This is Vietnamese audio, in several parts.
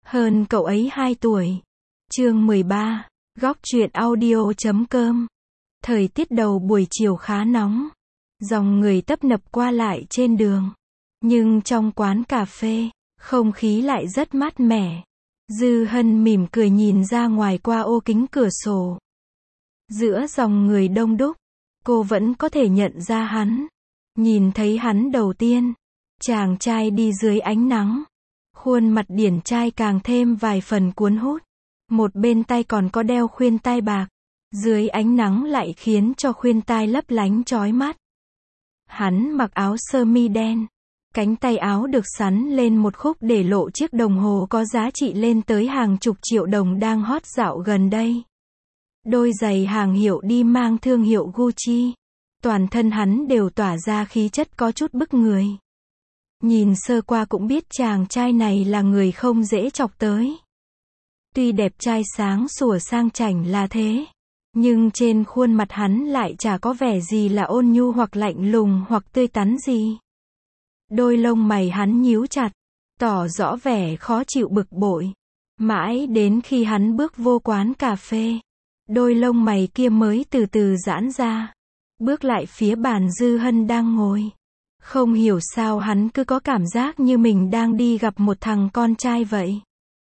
Hơn cậu ấy 2 tuổi. Chương 13. Góc truyện audio.com. Thời tiết đầu buổi chiều khá nóng. Dòng người tấp nập qua lại trên đường. Nhưng trong quán cà phê, không khí lại rất mát mẻ. Dư Hân mỉm cười nhìn ra ngoài qua ô kính cửa sổ. Giữa dòng người đông đúc, cô vẫn có thể nhận ra hắn. Nhìn thấy hắn đầu tiên, chàng trai đi dưới ánh nắng. Khuôn mặt điển trai càng thêm vài phần cuốn hút. Một bên tay còn có đeo khuyên tai bạc. Dưới ánh nắng lại khiến cho khuyên tai lấp lánh chói mắt. Hắn mặc áo sơ mi đen. Cánh tay áo được sắn lên một khúc để lộ chiếc đồng hồ có giá trị lên tới hàng chục triệu đồng đang hot dạo gần đây. Đôi giày hàng hiệu đi mang thương hiệu Gucci. Toàn thân hắn đều tỏa ra khí chất có chút bức người. Nhìn sơ qua cũng biết chàng trai này là người không dễ chọc tới. Tuy đẹp trai sáng sủa sang chảnh là thế, nhưng trên khuôn mặt hắn lại chả có vẻ gì là ôn nhu hoặc lạnh lùng hoặc tươi tắn gì. Đôi lông mày hắn nhíu chặt, tỏ rõ vẻ khó chịu bực bội. Mãi đến khi hắn bước vô quán cà phê, đôi lông mày kia mới từ từ giãn ra. Bước lại phía bàn Dư Hân đang ngồi. Không hiểu sao hắn cứ có cảm giác như mình đang đi gặp một thằng con trai vậy.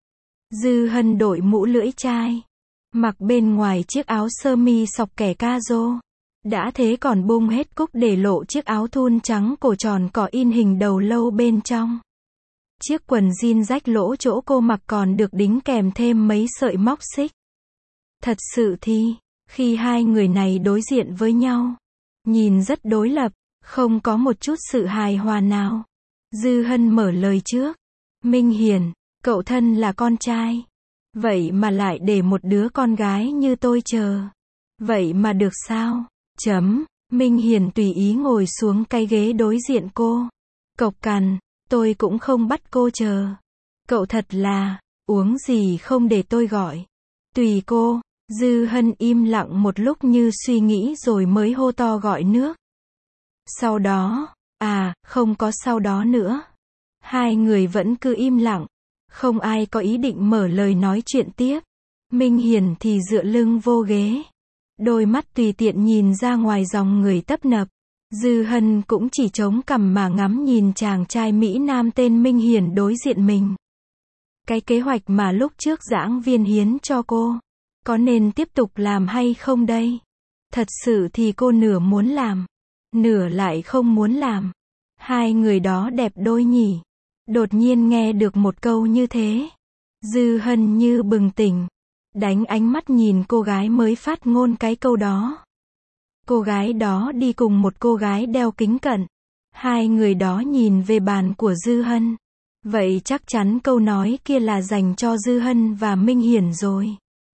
Dư Hân đội mũ lưỡi chai, mặc bên ngoài chiếc áo sơ mi xọc kẻ ca rô. Đã thế còn bung hết cúc để lộ chiếc áo thun trắng cổ tròn có in hình đầu lâu bên trong. Chiếc quần jean rách lỗ chỗ cô mặc còn được đính kèm thêm mấy sợi móc xích. Thật sự thì, khi hai người này đối diện với nhau, nhìn rất đối lập, không có một chút sự hài hòa nào. Dư Hân mở lời trước. Minh Hiển, cậu thân là con trai. Vậy mà lại để một đứa con gái như tôi chờ. Vậy mà được sao? Minh Hiển tùy ý ngồi xuống cái ghế đối diện cô. Cộc cằn, tôi cũng không bắt cô chờ. Cậu thật là, uống gì không để tôi gọi. Tùy cô. Dư Hân im lặng một lúc như suy nghĩ rồi mới hô to gọi nước. Sau đó, không có sau đó nữa. Hai người vẫn cứ im lặng. Không ai có ý định mở lời nói chuyện tiếp. Minh Hiển thì dựa lưng vô ghế. Đôi mắt tùy tiện nhìn ra ngoài dòng người tấp nập. Dư Hân cũng chỉ chống cằm mà ngắm nhìn chàng trai Mỹ Nam tên Minh Hiển đối diện mình. Cái kế hoạch mà lúc trước giảng viên hiến cho cô, có nên tiếp tục làm hay không đây? Thật sự thì cô nửa muốn làm, nửa lại không muốn làm. Hai người đó đẹp đôi nhỉ. Đột nhiên nghe được một câu như thế, Dư Hân như bừng tỉnh, đánh ánh mắt nhìn cô gái mới phát ngôn cái câu đó. Cô gái đó đi cùng một cô gái đeo kính cận. Hai người đó nhìn về bàn của Dư Hân. Vậy chắc chắn câu nói kia là dành cho Dư Hân và Minh Hiển rồi.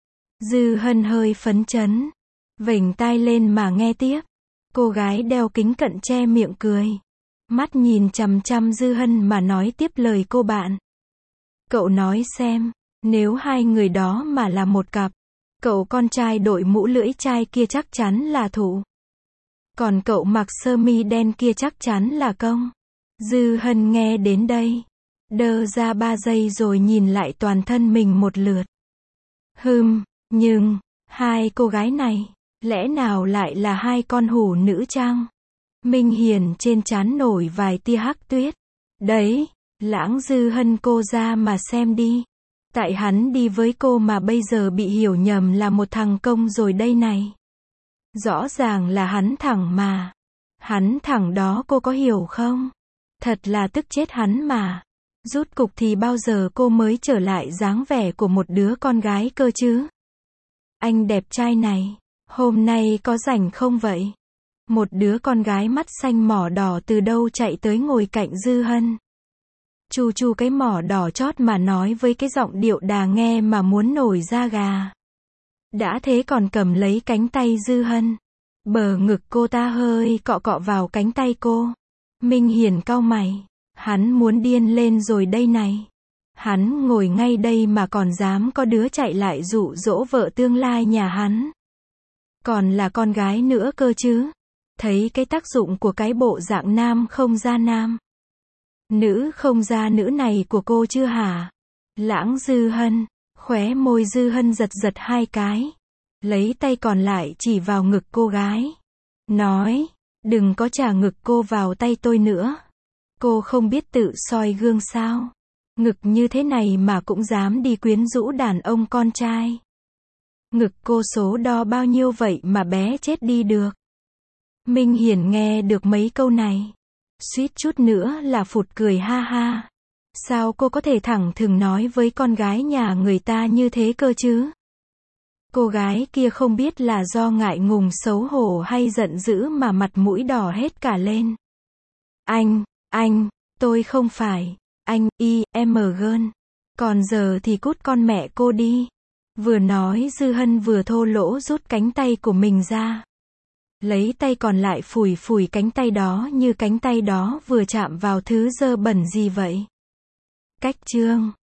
Dư Hân hơi phấn chấn, vểnh tai lên mà nghe tiếp. Cô gái đeo kính cận che miệng cười, mắt nhìn chằm chằm Dư Hân mà nói tiếp lời cô bạn. Cậu nói xem, nếu hai người đó mà là một cặp, cậu con trai đội mũ lưỡi chai kia chắc chắn là thủ. Còn cậu mặc sơ mi đen kia chắc chắn là công. Dư Hân nghe đến đây, đơ ra 3 giây rồi nhìn lại toàn thân mình một lượt. Nhưng, hai cô gái này, lẽ nào lại là hai con hủ nữ chăng? Minh Hiển trên trán nổi vài tia hắc tuyết. Đấy, lãng Dư Hân cô ra mà xem đi. Tại hắn đi với cô mà bây giờ bị hiểu nhầm là một thằng công rồi đây này. Rõ ràng là hắn thẳng mà. Hắn thẳng đó cô có hiểu không? Thật là tức chết hắn mà. Rút cục thì bao giờ cô mới trở lại dáng vẻ của một đứa con gái cơ chứ? Anh đẹp trai này, hôm nay có rảnh không vậy? Một đứa con gái mắt xanh mỏ đỏ từ đâu chạy tới ngồi cạnh Dư Hân. Chu chu cái mỏ đỏ chót mà nói với cái giọng điệu đà nghe mà muốn nổi da gà. Đã thế còn cầm lấy cánh tay Dư Hân. Bờ ngực cô ta hơi cọ cọ vào cánh tay cô. Minh Hiển cau mày. Hắn muốn điên lên rồi đây này. Hắn ngồi ngay đây mà còn dám có đứa chạy lại dụ dỗ vợ tương lai nhà hắn. Còn là con gái nữa cơ chứ. Thấy cái tác dụng của cái bộ dạng nam không ra nam, nữ không ra nữ này của cô chưa hả? Lãng Dư Hân. Khóe môi Dư Hân giật giật hai cái. Lấy tay còn lại chỉ vào ngực cô gái. Nói, đừng có chà ngực cô vào tay tôi nữa. Cô không biết tự soi gương sao? Ngực như thế này mà cũng dám đi quyến rũ đàn ông con trai. Ngực cô số đo bao nhiêu vậy mà bé chết đi được. Minh Hiển nghe được mấy câu này. Suýt chút nữa là phụt cười ha ha. Sao cô có thể thẳng thừng nói với con gái nhà người ta như thế cơ chứ? Cô gái kia không biết là do ngại ngùng xấu hổ hay giận dữ mà mặt mũi đỏ hết cả lên. Anh, tôi không phải, anh, gơn. Còn giờ thì cút con mẹ cô đi. Vừa nói Dư Hân vừa thô lỗ rút cánh tay của mình ra. Lấy tay còn lại phủi phủi cánh tay đó như cánh tay đó vừa chạm vào thứ dơ bẩn gì vậy. Cách chương